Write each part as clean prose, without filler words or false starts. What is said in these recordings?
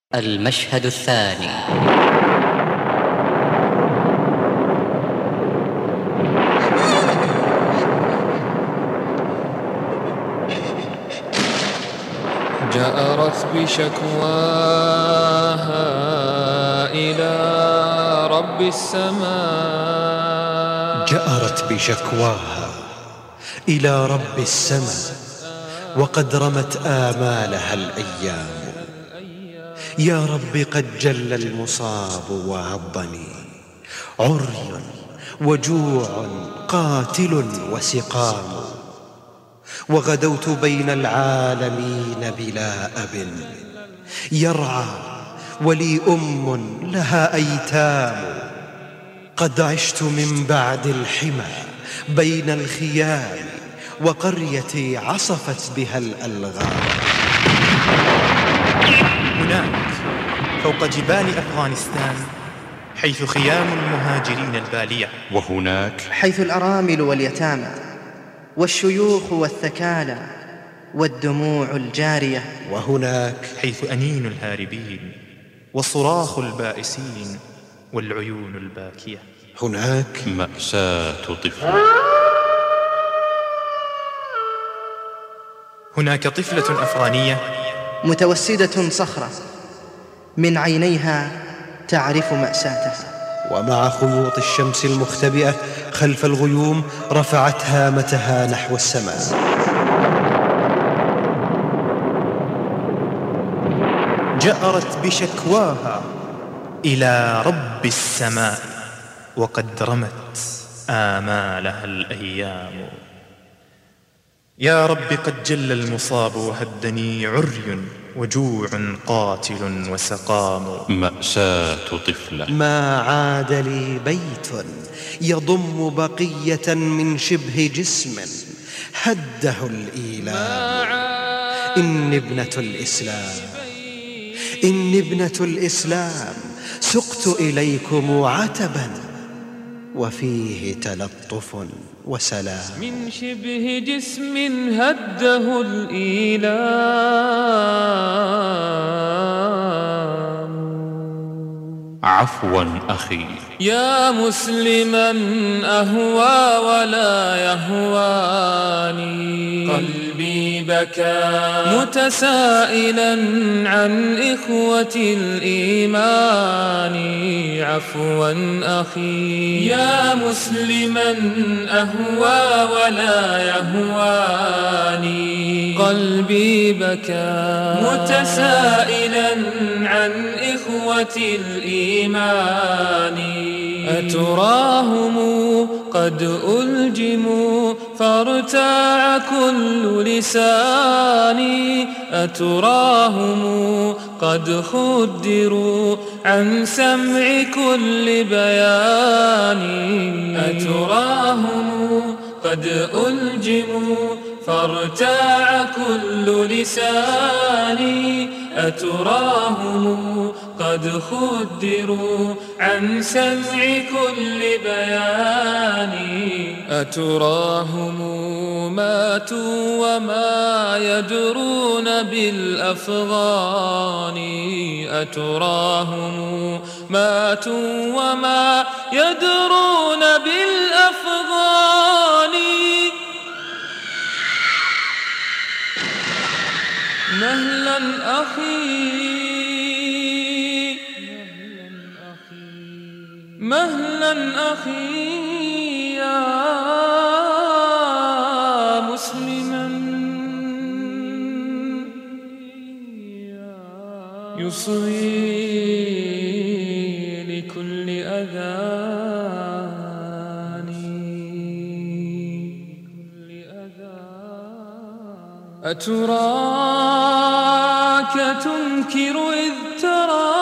المشهد الثاني. جأرت بشكواها إلى رب السماء. جأرت بشكواها إلى رب السماء وقد رمت آمالها الأيام. يا رب قد جل المصاب وعضني، عري وجوع قاتل وسقام، وغدوت بين العالمين بلا أب يرعى ولي لها أيتام. قد عشت من بعد الحمى بين الخيام، وقريتي عصفت بها الألغام. هناك فوق جبال أفغانستان حيث خيام المهاجرين البالية، وهناك حيث الأرامل واليتامى والشيوخ والثكالى والدموع الجارية، وهناك حيث أنين الهاربين وصراخ البائسين والعيون الباكية. هناك مأساة طفل. هناك طفلة أفغانية متوسدة صخرة، من عينيها تعرف مأساتها، ومع خيوط الشمس المختبئة خلف الغيوم رفعت هامتها نحو السماء. جأرت بشكواها إلى رب السماء وقد رمت آمالها الأيام. يا رب قد جل المصاب وهدني، عري وجوع قاتل وسقام. مأساة طفلة. ما عاد لي بيت يضم بقية من شبه جسم هده الإيلام. إني ابنة الإسلام، إني ابنة الإسلام، سقت إليكم عتبا وفيه تلطف وسلام. من شبه جسم هده الإيلام. عفوا أخي، يا مسلما أهوى ولا يهواني، قلبي بكى متسائلا عن إخوة الإيمان. عفوا أخي، يا مسلما أهوى ولا يهواني، قلبي بكى متسائلا عن إخوة الإيمان. أتراهم قد ألجموا فارتاع كل لساني، أتراهم قد خدروا عن سمع كل بيان. أتراهم قد ألجموا فارتاع كل لساني، أتراهم قد خدروا عن سمع كل بيان. أتراهم ماتوا وما يدرون بالأفغان، أتراهم ماتوا وما يدرون بالأفغان. مهلا أخي، مهلا أخي، يا مسلما يصغي لكل أذان. أتراك تنكر إذ ترى،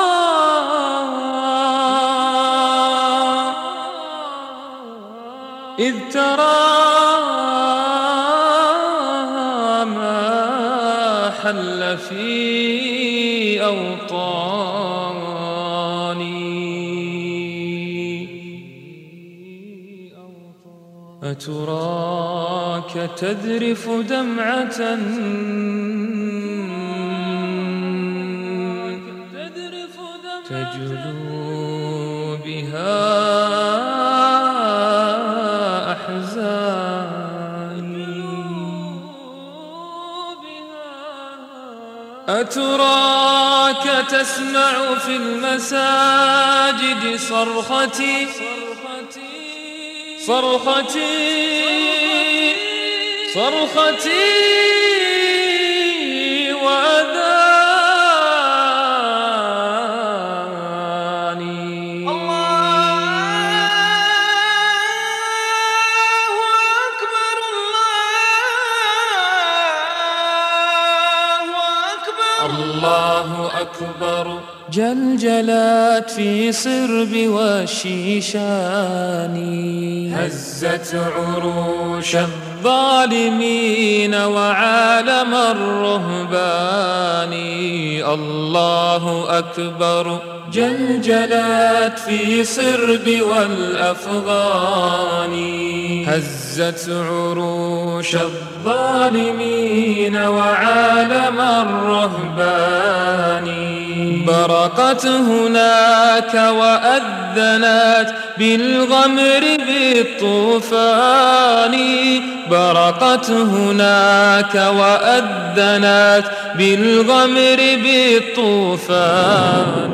إذ ترى ما حل في أوطاني. أتراك تذرف دمعة تجلو بها أحزاني. أتراك تسمع في المساجد صرختي وأذاني. الله أكبر الله أكبر جلجلات في صرب والشيشان. هزت عروش الظالمين وعالم الرهبان. الله أكبر جلجلات في صرب والأفغان. هزت عروش الظالمين وعالم الرهبان. برقت هناك وأذنت بالغمر بالطوفان. برقت هناك وأذنت بالغمر بالطوفان.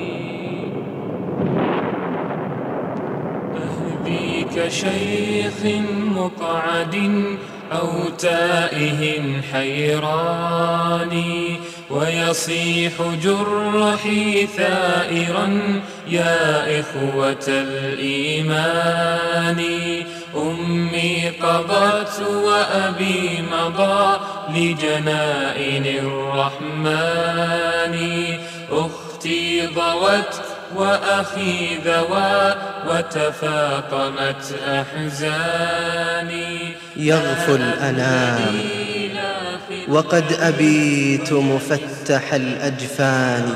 أهديك شيخ مقعد أو تائه حيران. ويصيح جرحي ثائرا يا إخوة الإيمان. أمي قضت وأبي مضى لجنائن الرحمن. أختي ضوت وأخي ذوى وتفاقمت أحزاني. يغفو الأنام وقد أبيت مفتح الأجفان.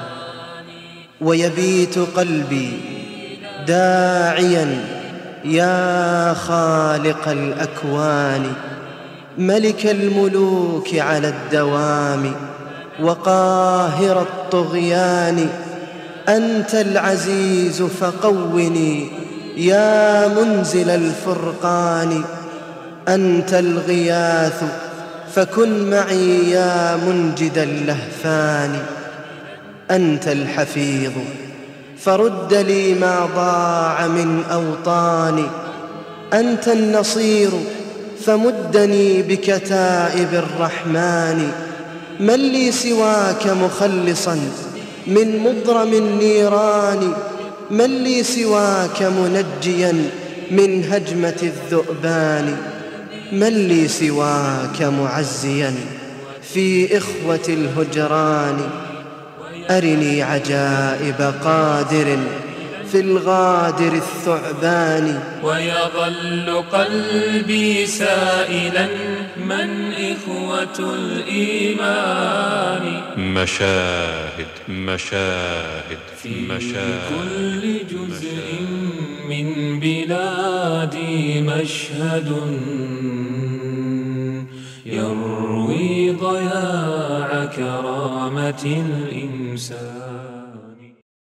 ويبيت قلبي داعيا يا خالق الأكوان. ملك الملوك على الدوام وقاهر الطغيان. أنت العزيز فقوني يا منزل الفرقان. أنت الغياث فكن معي يا منجد اللهفان. أنت الحفيظ فرد لي ما ضاع من أوطاني. أنت النصير فمدني بكتائب الرحمن. من لي سواك مخلصا من مضرم النيران. من لي سواك منجيا من هجمة الذؤبان. من لي سواك معزيا في إخوة الهجران. أرني عجائب قادر في الغادر الثعبان. ويظل قلبي سائلا من إخوة الإيمان. مشاهد في كل جزء من بلادي مشهد يروي ضياع كرامة الإنسان.